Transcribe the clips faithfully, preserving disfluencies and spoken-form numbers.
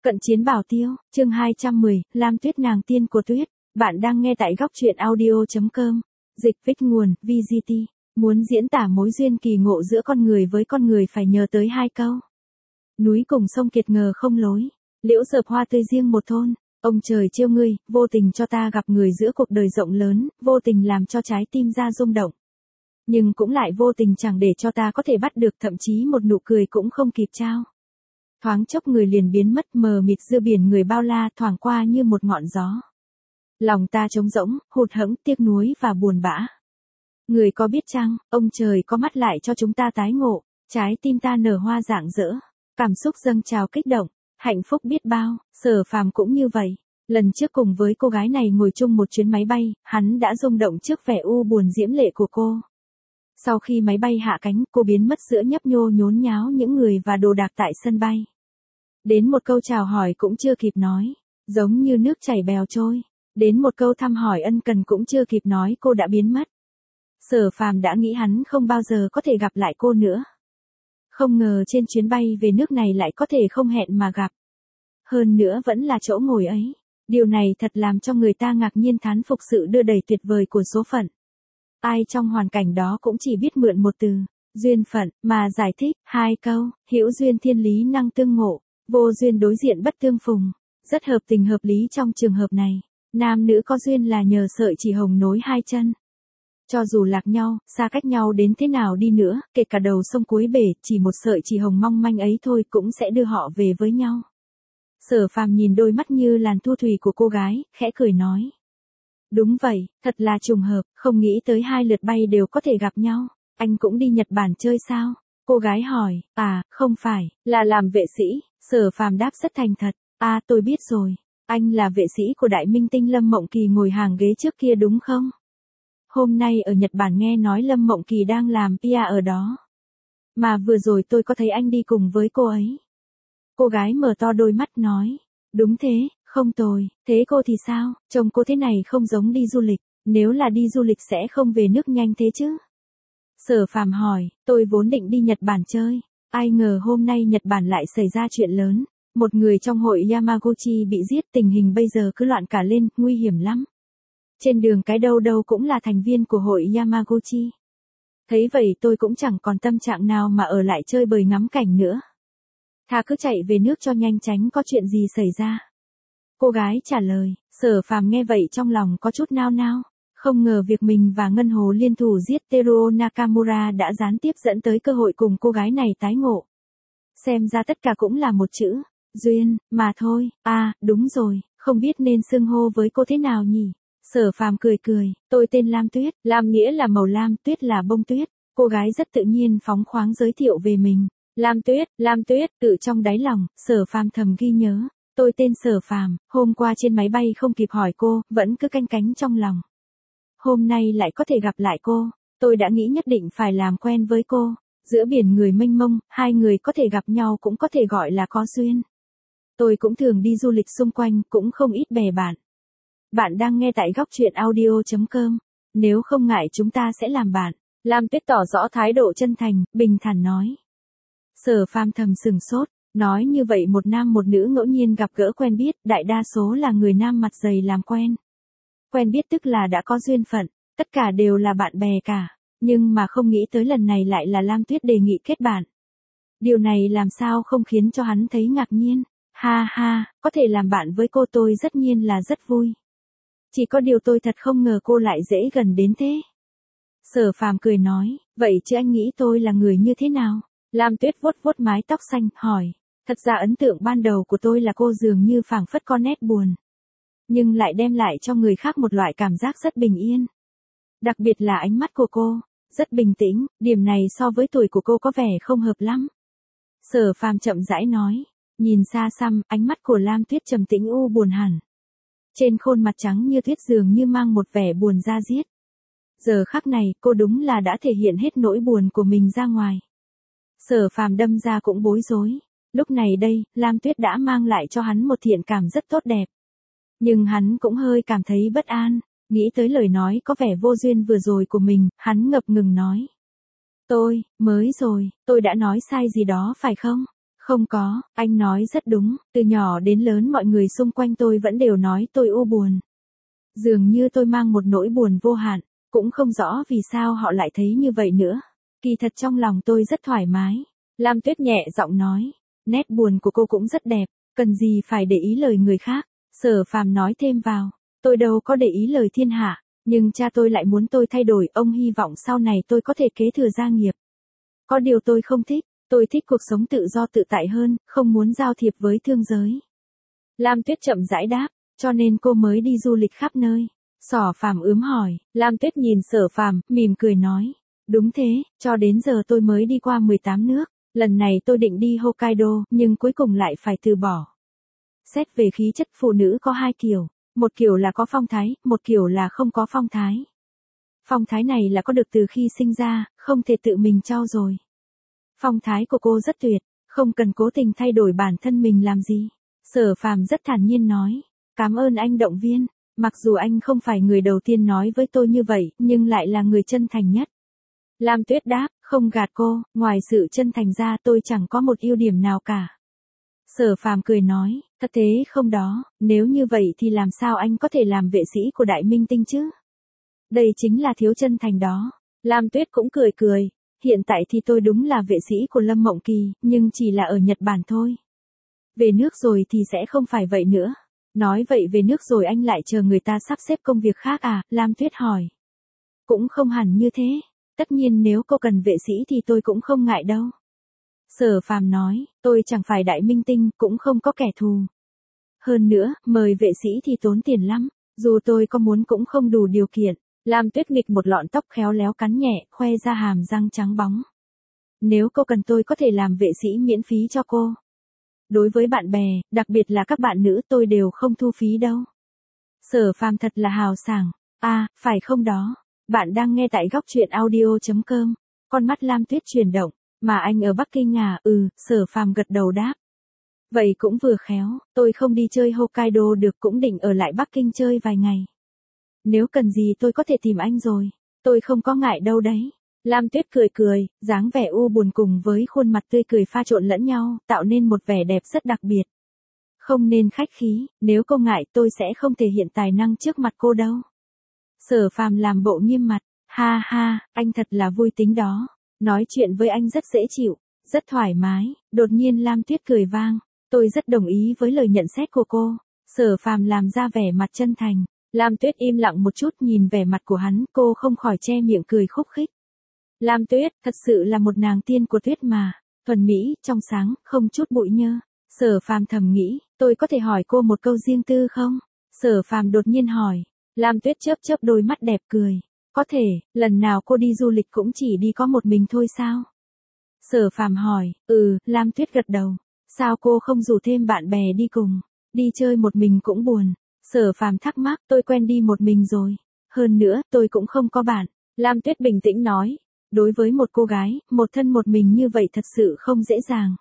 Cận chiến bảo tiêu, chương hai trăm mười, Lam Tuyết nàng tiên của Tuyết. Bạn đang nghe tại góc truyện audio chấm com. Dịch viết nguồn, vê giê tê. Muốn diễn tả mối duyên kỳ ngộ giữa con người với con người phải nhờ tới hai câu. Núi cùng sông kiệt ngờ không lối, liễu dợp hoa tươi riêng một thôn. Ông trời trêu ngươi, vô tình cho ta gặp người giữa cuộc đời rộng lớn, vô tình làm cho trái tim ra rung động. Nhưng cũng lại vô tình chẳng để cho ta có thể bắt được, thậm chí một nụ cười cũng không kịp trao. Thoáng chốc người liền biến mất, mờ mịt giữa biển người bao la, thoảng qua như một ngọn gió. Lòng ta trống rỗng, hụt hẫng, tiếc nuối và buồn bã. Người có biết chăng, ông trời có mắt lại cho chúng ta tái ngộ, trái tim ta nở hoa rạng rỡ, cảm xúc dâng trào kích động, hạnh phúc biết bao. Sở Phàm cũng như vậy. Lần trước cùng với cô gái này ngồi chung một chuyến máy bay, hắn đã rung động trước vẻ u buồn diễm lệ của cô. Sau khi máy bay hạ cánh, cô biến mất giữa nhấp nhô nhốn nháo những người và đồ đạc tại sân bay. Đến một câu chào hỏi cũng chưa kịp nói, giống như nước chảy bèo trôi. Đến một câu thăm hỏi ân cần cũng chưa kịp nói, cô đã biến mất. Sở Phàm đã nghĩ hắn không bao giờ có thể gặp lại cô nữa. Không ngờ trên chuyến bay về nước này lại có thể không hẹn mà gặp. Hơn nữa vẫn là chỗ ngồi ấy. Điều này thật làm cho người ta ngạc nhiên thán phục sự đưa đẩy tuyệt vời của số phận. Ai trong hoàn cảnh đó cũng chỉ biết mượn một từ, duyên phận, mà giải thích, hai câu, hữu duyên thiên lý năng tương ngộ, vô duyên đối diện bất tương phùng. Rất hợp tình hợp lý trong trường hợp này. Nam nữ có duyên là nhờ sợi chỉ hồng nối hai chân. Cho dù lạc nhau, xa cách nhau đến thế nào đi nữa, kể cả đầu sông cuối bể, chỉ một sợi chỉ hồng mong manh ấy thôi cũng sẽ đưa họ về với nhau. Sở Phàm nhìn đôi mắt như làn thu thủy của cô gái, khẽ cười nói. Đúng vậy, thật là trùng hợp, không nghĩ tới hai lượt bay đều có thể gặp nhau. Anh cũng đi Nhật Bản chơi sao? Cô gái hỏi. À, không phải, là làm vệ sĩ. Sở Phàm đáp rất thành thật. À, tôi biết rồi. Anh là vệ sĩ của đại minh tinh Lâm Mộng Kỳ ngồi hàng ghế trước kia đúng không? Hôm nay ở Nhật Bản nghe nói Lâm Mộng Kỳ đang làm pê e ở đó. Mà vừa rồi tôi có thấy anh đi cùng với cô ấy. Cô gái mở to đôi mắt nói. Đúng thế, không tồi. Thế cô thì sao? Trông cô thế này không giống đi du lịch. Nếu là đi du lịch sẽ không về nước nhanh thế chứ? Sở Phàm hỏi. Tôi vốn định đi Nhật Bản chơi. Ai ngờ hôm nay Nhật Bản lại xảy ra chuyện lớn. Một người trong hội Yamaguchi bị giết, tình hình bây giờ cứ loạn cả lên, nguy hiểm lắm. Trên đường cái đâu đâu cũng là thành viên của hội Yamaguchi. Thấy vậy tôi cũng chẳng còn tâm trạng nào mà ở lại chơi bời ngắm cảnh nữa. Thà cứ chạy về nước cho nhanh, tránh có chuyện gì xảy ra. Cô gái trả lời. Sở Phàm nghe vậy trong lòng có chút nao nao. Không ngờ việc mình và Ngân Hồ liên thủ giết Teruo Nakamura đã gián tiếp dẫn tới cơ hội cùng cô gái này tái ngộ. Xem ra tất cả cũng là một chữ duyên, mà thôi. À, đúng rồi, không biết nên xưng hô với cô thế nào nhỉ? Sở Phàm cười cười, tôi tên Lam Tuyết, Lam nghĩa là màu lam, tuyết là bông tuyết. Cô gái rất tự nhiên phóng khoáng giới thiệu về mình. Lam Tuyết, Lam Tuyết, tự trong đáy lòng, Sở Phàm thầm ghi nhớ. Tôi tên Sở Phàm, hôm qua trên máy bay không kịp hỏi cô, vẫn cứ canh cánh trong lòng. Hôm nay lại có thể gặp lại cô, tôi đã nghĩ nhất định phải làm quen với cô. Giữa biển người mênh mông, hai người có thể gặp nhau cũng có thể gọi là có duyên. Tôi cũng thường đi du lịch xung quanh, cũng không ít bè bạn. Bạn đang nghe tại góc truyện audio chấm com. Nếu không ngại chúng ta sẽ làm bạn. Lam Tuyết tỏ rõ thái độ chân thành, bình thản nói. Sở Phàm thầm sừng sốt, nói như vậy một nam một nữ ngẫu nhiên gặp gỡ quen biết, đại đa số là người nam mặt dày làm quen. Quen biết tức là đã có duyên phận, tất cả đều là bạn bè cả. Nhưng mà không nghĩ tới lần này lại là Lam Tuyết đề nghị kết bạn. Điều này làm sao không khiến cho hắn thấy ngạc nhiên. Ha ha, có thể làm bạn với cô tôi tất nhiên là rất vui. Chỉ có điều tôi thật không ngờ cô lại dễ gần đến thế. Sở Phàm cười nói, vậy chứ anh nghĩ tôi là người như thế nào? Lam Tuyết vuốt vuốt mái tóc xanh, hỏi. Thật ra ấn tượng ban đầu của tôi là cô dường như phảng phất có nét buồn. Nhưng lại đem lại cho người khác một loại cảm giác rất bình yên. Đặc biệt là ánh mắt của cô, rất bình tĩnh, điểm này so với tuổi của cô có vẻ không hợp lắm. Sở Phàm chậm rãi nói, nhìn xa xăm, ánh mắt của Lam Tuyết trầm tĩnh u buồn hẳn. Trên khuôn mặt trắng như tuyết dường như mang một vẻ buồn da diết. Giờ khắc này, cô đúng là đã thể hiện hết nỗi buồn của mình ra ngoài. Sở Phàm đâm ra cũng bối rối. Lúc này đây, Lam Tuyết đã mang lại cho hắn một thiện cảm rất tốt đẹp. Nhưng hắn cũng hơi cảm thấy bất an. Nghĩ tới lời nói có vẻ vô duyên vừa rồi của mình, hắn ngập ngừng nói. Tôi, mới rồi, tôi đã nói sai gì đó phải không? Không có, anh nói rất đúng, từ nhỏ đến lớn mọi người xung quanh tôi vẫn đều nói tôi u buồn. Dường như tôi mang một nỗi buồn vô hạn, cũng không rõ vì sao họ lại thấy như vậy nữa. Kỳ thật trong lòng tôi rất thoải mái. Lam Tuyết nhẹ giọng nói, nét buồn của cô cũng rất đẹp, cần gì phải để ý lời người khác. Sở Phàm nói thêm vào, tôi đâu có để ý lời thiên hạ, nhưng cha tôi lại muốn tôi thay đổi, ông hy vọng sau này tôi có thể kế thừa gia nghiệp. Có điều tôi không thích, tôi thích cuộc sống tự do tự tại hơn, không muốn giao thiệp với thương giới. Lam Tuyết chậm rãi đáp, cho nên cô mới đi du lịch khắp nơi. Sở Phàm ướm hỏi, Lam Tuyết nhìn Sở Phàm, mỉm cười nói, đúng thế, cho đến giờ tôi mới đi qua mười tám nước, lần này tôi định đi Hokkaido, nhưng cuối cùng lại phải từ bỏ. Xét về khí chất phụ nữ có hai kiểu, một kiểu là có phong thái, một kiểu là không có phong thái. Phong thái này là có được từ khi sinh ra, không thể tự mình trau dồi. Phong thái của cô rất tuyệt, không cần cố tình thay đổi bản thân mình làm gì. Sở Phàm rất thản nhiên nói, cảm ơn anh động viên, mặc dù anh không phải người đầu tiên nói với tôi như vậy, nhưng lại là người chân thành nhất. Lam Tuyết đáp, không gạt cô, ngoài sự chân thành ra tôi chẳng có một ưu điểm nào cả. Sở Phàm cười nói, thật thế không đó, nếu như vậy thì làm sao anh có thể làm vệ sĩ của Đại Minh Tinh chứ? Đây chính là thiếu chân thành đó. Lam Tuyết cũng cười cười, hiện tại thì tôi đúng là vệ sĩ của Lâm Mộng Kỳ, nhưng chỉ là ở Nhật Bản thôi. Về nước rồi thì sẽ không phải vậy nữa. Nói vậy về nước rồi anh lại chờ người ta sắp xếp công việc khác à? Lam Tuyết hỏi. Cũng không hẳn như thế. Tất nhiên nếu cô cần vệ sĩ thì tôi cũng không ngại đâu. Sở Phàm nói, tôi chẳng phải Đại Minh Tinh, cũng không có kẻ thù. Hơn nữa, mời vệ sĩ thì tốn tiền lắm, dù tôi có muốn cũng không đủ điều kiện. Lam Tuyết nghịch một lọn tóc khéo léo cắn nhẹ, khoe ra hàm răng trắng bóng. Nếu cô cần tôi có thể làm vệ sĩ miễn phí cho cô. Đối với bạn bè, đặc biệt là các bạn nữ tôi đều không thu phí đâu. Sở Phàm thật là hào sảng. À, phải không đó? Bạn đang nghe tại góc truyện audio chấm com. Con mắt Lam Tuyết chuyển động. Mà anh ở Bắc Kinh à? Ừ, Sở Phàm gật đầu đáp. Vậy cũng vừa khéo, tôi không đi chơi Hokkaido được, cũng định ở lại Bắc Kinh chơi vài ngày. Nếu cần gì tôi có thể tìm anh rồi. Tôi không có ngại đâu đấy. Lam Tuyết cười cười, dáng vẻ u buồn cùng với khuôn mặt tươi cười pha trộn lẫn nhau, tạo nên một vẻ đẹp rất đặc biệt. Không nên khách khí, nếu cô ngại tôi sẽ không thể hiện tài năng trước mặt cô đâu. Sở Phàm làm bộ nghiêm mặt, ha ha, anh thật là vui tính đó. Nói chuyện với anh rất dễ chịu, rất thoải mái. Đột nhiên Lam Tuyết cười vang, tôi rất đồng ý với lời nhận xét của cô. Sở Phàm làm ra vẻ mặt chân thành. Lam Tuyết im lặng một chút nhìn vẻ mặt của hắn, cô không khỏi che miệng cười khúc khích. Lam Tuyết, thật sự là một nàng tiên của tuyết mà, thuần mỹ, trong sáng, không chút bụi nhơ. Sở Phàm thầm nghĩ, tôi có thể hỏi cô một câu riêng tư không? Sở Phàm đột nhiên hỏi. Lam Tuyết chớp chớp đôi mắt đẹp cười. Có thể, lần nào cô đi du lịch cũng chỉ đi có một mình thôi sao? Sở Phàm hỏi. Ừ, Lam Tuyết gật đầu. Sao cô không rủ thêm bạn bè đi cùng? Đi chơi một mình cũng buồn. Sở Phàm thắc mắc, tôi quen đi một mình rồi. Hơn nữa, tôi cũng không có bạn. Lam Tuyết bình tĩnh nói. Đối với một cô gái, một thân một mình như vậy thật sự không dễ dàng.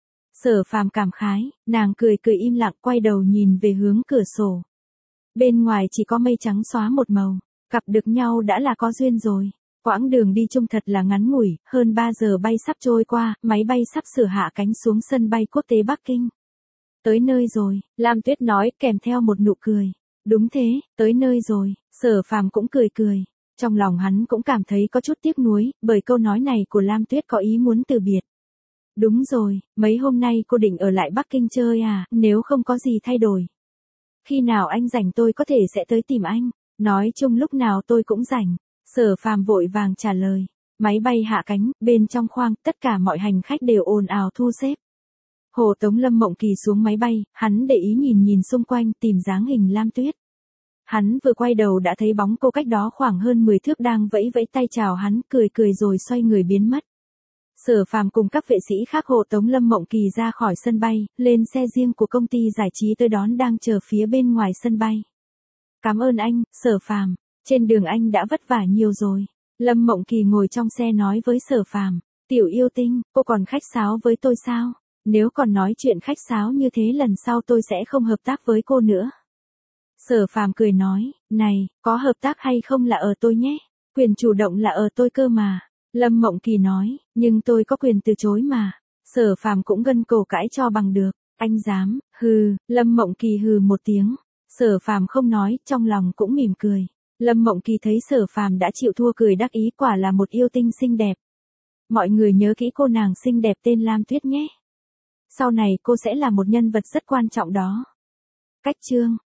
Sở Phàm cảm khái, nàng cười cười im lặng quay đầu nhìn về hướng cửa sổ. Bên ngoài chỉ có mây trắng xóa một màu, gặp được nhau đã là có duyên rồi. Quãng đường đi chung thật là ngắn ngủi, hơn ba giờ bay sắp trôi qua, máy bay sắp sửa hạ cánh xuống sân bay quốc tế Bắc Kinh. Tới nơi rồi, Lam Tuyết nói kèm theo một nụ cười. Đúng thế, tới nơi rồi. Sở Phàm cũng cười cười. Trong lòng hắn cũng cảm thấy có chút tiếc nuối, bởi câu nói này của Lam Tuyết có ý muốn từ biệt. Đúng rồi, mấy hôm nay cô định ở lại Bắc Kinh chơi à, nếu không có gì thay đổi. Khi nào anh rảnh tôi có thể sẽ tới tìm anh, nói chung lúc nào tôi cũng rảnh. Sở Phàm vội vàng trả lời. Máy bay hạ cánh, bên trong khoang, tất cả mọi hành khách đều ồn ào thu xếp. Hồ Tống Lâm Mộng Kỳ xuống máy bay, hắn để ý nhìn nhìn xung quanh tìm dáng hình Lam Tuyết. Hắn vừa quay đầu đã thấy bóng cô cách đó khoảng hơn mười thước đang vẫy vẫy tay chào hắn, cười cười rồi xoay người biến mất. Sở Phàm cùng các vệ sĩ khác hộ tống Lâm Mộng Kỳ ra khỏi sân bay, lên xe riêng của công ty giải trí tới đón đang chờ phía bên ngoài sân bay. Cảm ơn anh, Sở Phàm, trên đường anh đã vất vả nhiều rồi. Lâm Mộng Kỳ ngồi trong xe nói với Sở Phàm, tiểu yêu tinh, cô còn khách sáo với tôi sao? Nếu còn nói chuyện khách sáo như thế lần sau tôi sẽ không hợp tác với cô nữa. Sở Phàm cười nói, này, có hợp tác hay không là ở tôi nhé, quyền chủ động là ở tôi cơ mà. Lâm Mộng Kỳ nói, nhưng tôi có quyền từ chối mà. Sở Phàm cũng gân cổ cãi cho bằng được, anh dám, hừ, Lâm Mộng Kỳ hừ một tiếng. Sở Phàm không nói, trong lòng cũng mỉm cười. Lâm Mộng Kỳ thấy Sở Phàm đã chịu thua cười đắc ý, quả là một yêu tinh xinh đẹp. Mọi người nhớ kỹ cô nàng xinh đẹp tên Lam Tuyết nhé. Sau này cô sẽ là một nhân vật rất quan trọng đó. Cách chương